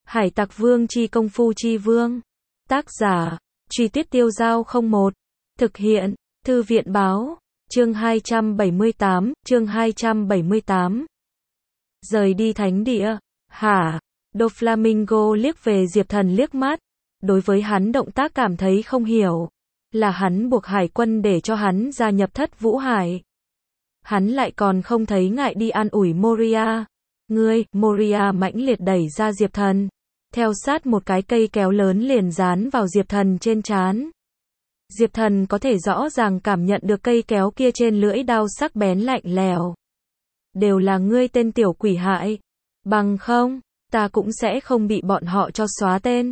Hải Tặc Vương chi công phu chi vương. Tác giả, Truy Tuyết Tiêu Dao 01. Thực hiện, Thư viện Báo. Chương 278. Rời đi thánh địa. Hả? Doflamingo liếc về Diệp Thần liếc mắt. Đối với hắn động tác cảm thấy không hiểu. Là hắn buộc hải quân để cho hắn gia nhập Thất Vũ Hải. Hắn lại còn không thấy ngại đi an ủi Moria. Ngươi, Moria mãnh liệt đẩy ra Diệp Thần. Theo sát một cái cây kéo lớn liền dán vào Diệp Thần trên trán. Diệp Thần có thể rõ ràng cảm nhận được cây kéo kia trên lưỡi đao sắc bén lạnh lẽo. Đều là ngươi tên tiểu quỷ hại. Bằng không, ta cũng sẽ không bị bọn họ cho xóa tên.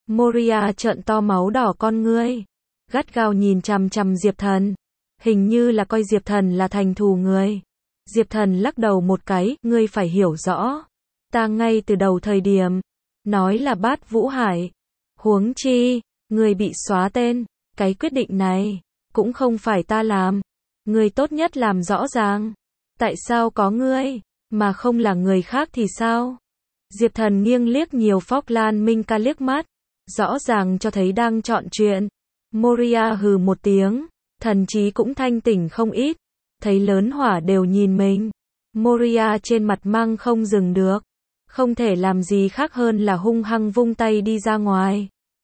Moria trợn to máu đỏ con ngươi. Gắt gao nhìn chằm chằm Diệp Thần. Hình như là coi Diệp Thần là thành thù người. Diệp Thần lắc đầu một cái, ngươi phải hiểu rõ. Ta ngay từ đầu thời điểm, nói là Bát Vũ Hải. Huống chi, ngươi bị xóa tên, cái quyết định này, cũng không phải ta làm. Ngươi tốt nhất làm rõ ràng. Tại sao có ngươi, mà không là người khác thì sao? Diệp Thần nghiêng liếc nhiều Falkland Minka liếc mắt. Rõ ràng cho thấy đang chọn chuyện. Moria hừ một tiếng. Thần trí cũng thanh tỉnh không ít. Thấy lớn hỏa đều nhìn mình. Moria trên mặt mang không dừng được. Không thể làm gì khác hơn là hung hăng vung tay đi ra ngoài.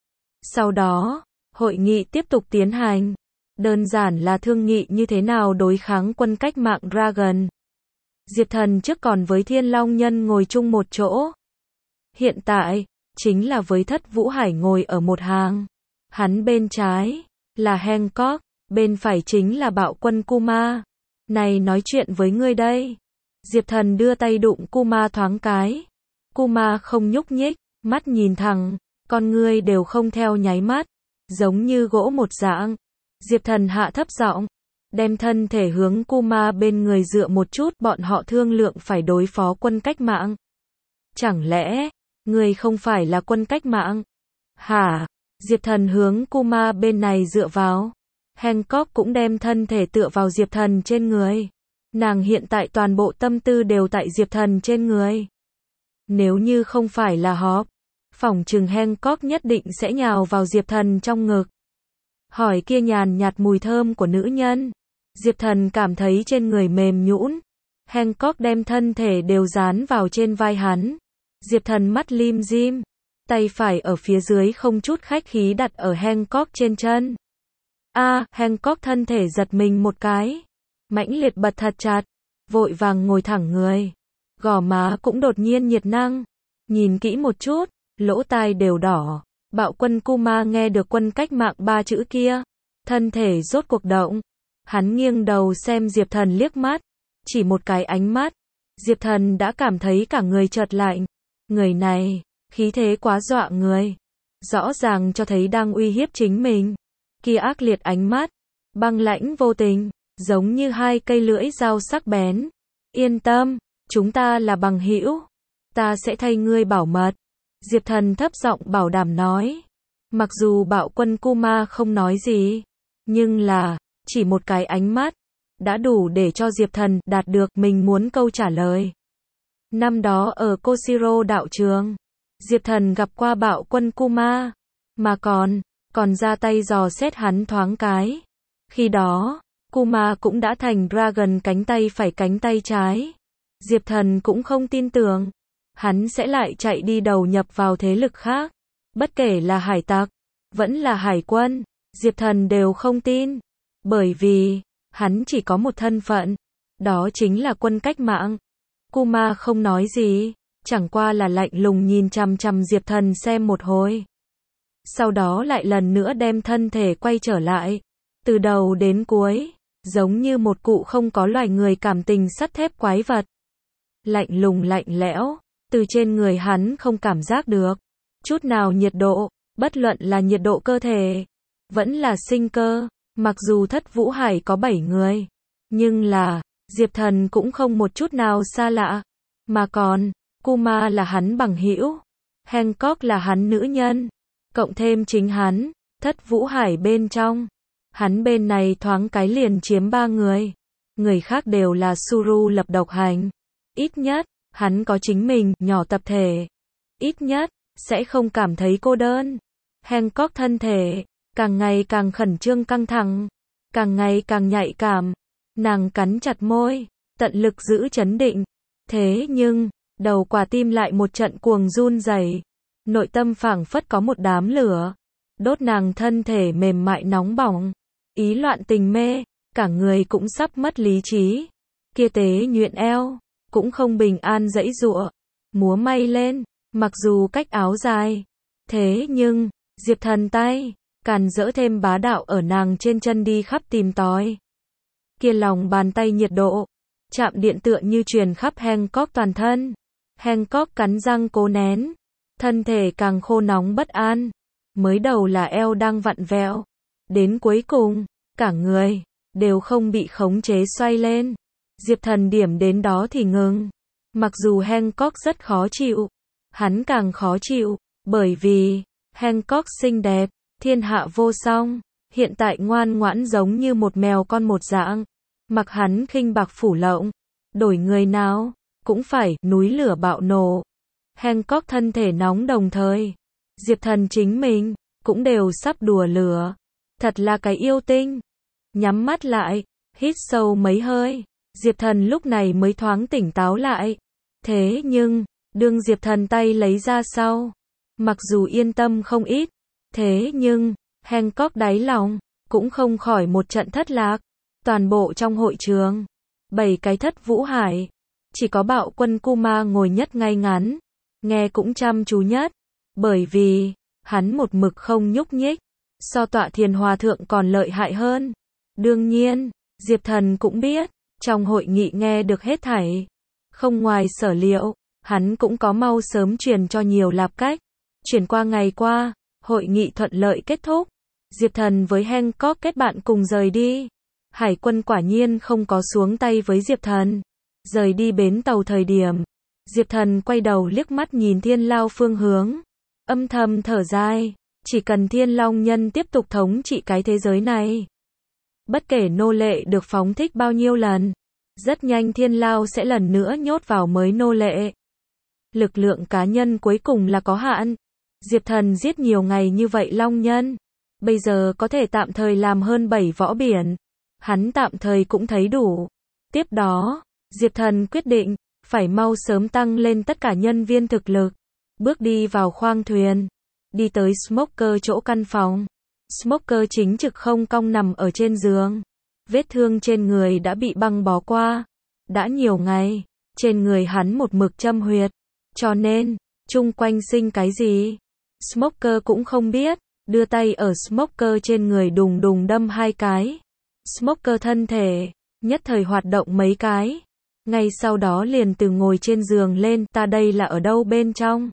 Sau đó, hội nghị tiếp tục tiến hành. Đơn giản là thương nghị như thế nào đối kháng quân cách mạng Dragon. Diệp Thần trước còn với Thiên Long Nhân ngồi chung một chỗ. Hiện tại, chính là với Thất Vũ Hải ngồi ở một hàng. Hắn bên trái, là Hancock, bên phải chính là bạo quân Kuma. Này nói chuyện với ngươi đây. Diệp Thần đưa tay đụng Kuma thoáng cái. Kuma không nhúc nhích, mắt nhìn thẳng, con ngươi đều không theo nháy mắt, giống như gỗ một dạng. Diệp Thần hạ thấp giọng, đem thân thể hướng Kuma bên người dựa một chút, bọn họ thương lượng phải đối phó quân cách mạng. Chẳng lẽ, ngươi không phải là quân cách mạng? Hả? Diệp Thần hướng Kuma bên này dựa vào. Hancock cũng đem thân thể tựa vào Diệp Thần trên người. Nàng hiện tại toàn bộ tâm tư đều tại Diệp Thần trên người. Nếu như không phải là Hop, phỏng chừng Hancock nhất định sẽ nhào vào Diệp Thần trong ngực. Hỏi kia nhàn nhạt mùi thơm của nữ nhân. Diệp Thần cảm thấy trên người mềm nhũn. Hancock đem thân thể đều dán vào trên vai hắn. Diệp Thần mắt lim dim. Tay phải ở phía dưới không chút khách khí đặt ở Hancock trên chân. Hancock thân thể giật mình một cái. Mãnh liệt bật thật chặt. Vội vàng ngồi thẳng người. Gò má cũng đột nhiên nhiệt năng. Nhìn kỹ một chút, lỗ tai đều đỏ. Bạo quân Kuma nghe được quân cách mạng 3 chữ kia. Thân thể rốt cuộc động. Hắn nghiêng đầu xem Diệp Thần liếc mắt. Chỉ một cái ánh mắt. Diệp Thần đã cảm thấy cả người chợt lạnh. Người này, khí thế quá dọa người. Rõ ràng cho thấy đang uy hiếp chính mình. Kia ác liệt ánh mắt. Băng lãnh vô tình. Giống như hai cây lưỡi dao sắc bén. Yên tâm, chúng ta là bằng hữu. Ta sẽ thay ngươi bảo mật. Diệp Thần thấp giọng bảo đảm nói. Mặc dù bạo quân Kuma không nói gì. Nhưng là, chỉ một cái ánh mắt. Đã đủ để cho Diệp Thần đạt được mình muốn câu trả lời. Năm đó ở Koshiro đạo trường. Diệp Thần gặp qua bạo quân Kuma. Mà còn ra tay dò xét hắn thoáng cái. Khi đó, Kuma cũng đã thành Dragon cánh tay phải cánh tay trái. Diệp Thần cũng không tin tưởng. Hắn sẽ lại chạy đi đầu nhập vào thế lực khác. Bất kể là hải tặc, vẫn là hải quân. Diệp Thần đều không tin. Bởi vì, hắn chỉ có một thân phận. Đó chính là quân cách mạng. Kuma không nói gì. Chẳng qua là lạnh lùng nhìn chằm chằm Diệp Thần xem một hồi. Sau đó lại lần nữa đem thân thể quay trở lại. Từ đầu đến cuối, giống như một cụ không có loài người cảm tình sắt thép quái vật. Lạnh lùng lạnh lẽo, từ trên người hắn không cảm giác được chút nào nhiệt độ, bất luận là nhiệt độ cơ thể, vẫn là sinh cơ. Mặc dù Thất Vũ Hải có 7 người, nhưng là, Diệp Thần cũng không một chút nào xa lạ. Mà còn, Kuma là hắn bằng hữu, Hancock là hắn nữ nhân, cộng thêm chính hắn, Thất Vũ Hải bên trong. Hắn bên này thoáng cái liền chiếm 3 người. Người khác đều là Suru lập độc hành. Ít nhất, hắn có chính mình, nhỏ tập thể. Ít nhất, sẽ không cảm thấy cô đơn. Hancock thân thể càng ngày càng khẩn trương căng thẳng, càng ngày càng nhạy cảm. Nàng cắn chặt môi, tận lực giữ trấn định. Thế nhưng, đầu quả tim lại một trận cuồng run rẩy. Nội tâm phảng phất có một đám lửa, đốt nàng thân thể mềm mại nóng bỏng. Ý loạn tình mê, cả người cũng sắp mất lý trí. Kia tế nhuyễn eo, cũng không bình an giãy giụa, múa may lên, mặc dù cách áo dài. Thế nhưng, Diệp Thần tay, càn rỡ thêm bá đạo ở nàng trên chân đi khắp tìm tòi. Kia lòng bàn tay nhiệt độ, chạm điện tựa như truyền khắp Hancock toàn thân. Hancock cắn răng cố nén, thân thể càng khô nóng bất an. Mới đầu là eo đang vặn vẹo, đến cuối cùng, cả người đều không bị khống chế xoay lên. Diệp Thần điểm đến đó thì ngừng. Mặc dù Hancock rất khó chịu, hắn càng khó chịu, bởi vì Hancock xinh đẹp, thiên hạ vô song, hiện tại ngoan ngoãn giống như một mèo con một dạng. Mặc hắn khinh bạc phủ lộng, đổi người nào cũng phải núi lửa bạo nổ. Hancock thân thể nóng đồng thời, Diệp Thần chính mình cũng đều sắp đùa lửa. Thật là cái yêu tinh. Nhắm mắt lại, hít sâu mấy hơi, Diệp Thần lúc này mới thoáng tỉnh táo lại. Thế nhưng, đương Diệp Thần tay lấy ra sau, mặc dù yên tâm không ít, thế nhưng, Hancock đáy lòng cũng không khỏi một trận thất lạc. Toàn bộ trong hội trường, 7 cái thất vũ hải, chỉ có Bạo Quân Kuma ngồi nhất ngay ngắn, nghe cũng chăm chú nhất, bởi vì hắn một mực không nhúc nhích, so Tọa Thiền Hòa thượng còn lợi hại hơn. Đương nhiên, Diệp Thần cũng biết, trong hội nghị nghe được hết thảy, không ngoài sở liệu, hắn cũng có mau sớm truyền cho nhiều lạp cách. Chuyển qua ngày qua, hội nghị thuận lợi kết thúc, Diệp Thần với Hancock kết bạn cùng rời đi. Hải quân quả nhiên không có xuống tay với Diệp Thần. Rời đi bến tàu thời điểm, Diệp Thần quay đầu liếc mắt nhìn Thiên Lao phương hướng, âm thầm thở dài, chỉ cần Thiên Long Nhân tiếp tục thống trị cái thế giới này, bất kể nô lệ được phóng thích bao nhiêu lần, rất nhanh Thiên Lao sẽ lần nữa nhốt vào mới nô lệ. Lực lượng cá nhân cuối cùng là có hạn. Diệp Thần giết nhiều ngày như vậy Long Nhân, bây giờ có thể tạm thời làm hơn 7 võ biển. Hắn tạm thời cũng thấy đủ. Tiếp đó, Diệp Thần quyết định, phải mau sớm tăng lên tất cả nhân viên thực lực. Bước đi vào khoang thuyền, đi tới Smoker chỗ căn phòng. Smoker chính trực không cong nằm ở trên giường. Vết thương trên người đã bị băng bó qua. Đã nhiều ngày, trên người hắn một mực châm huyệt. Cho nên, chung quanh sinh cái gì? Smoker cũng không biết, đưa tay ở Smoker trên người đùng đùng đâm 2 cái. Smoker thân thể nhất thời hoạt động mấy cái, ngay sau đó liền từ ngồi trên giường lên. Ta đây là ở đâu bên trong?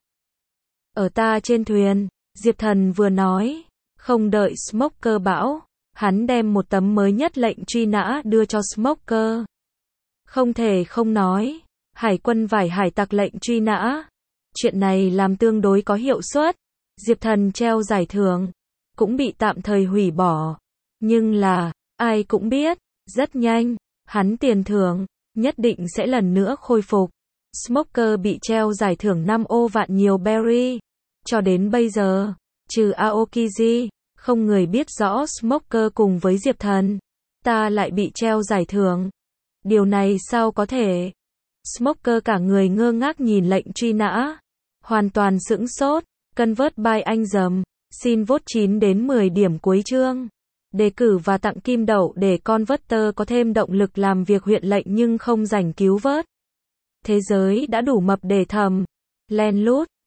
Ở ta trên thuyền, Diệp Thần vừa nói, không đợi Smoker bảo, hắn đem một tấm mới nhất lệnh truy nã đưa cho Smoker. Không thể không nói, hải quân vải hải tặc lệnh truy nã, chuyện này làm tương đối có hiệu suất. Diệp Thần treo giải thưởng cũng bị tạm thời hủy bỏ, nhưng là ai cũng biết, rất nhanh, hắn tiền thưởng nhất định sẽ lần nữa khôi phục. Smoker bị treo giải thưởng 5 ô vạn nhiều berry. Cho đến bây giờ, trừ Aokiji, không người biết rõ Smoker cùng với Diệp Thần ta lại bị treo giải thưởng. Điều này sao có thể? Smoker cả người ngơ ngác nhìn lệnh truy nã, hoàn toàn sững sốt. Convert by anh dầm, xin vote 9 đến 10 điểm cuối chương. Đề cử và tặng kim đậu để Converter có thêm động lực làm việc huyện lệnh nhưng không rảnh cứu vớt. Thế giới đã đủ mập để thầm, len lút,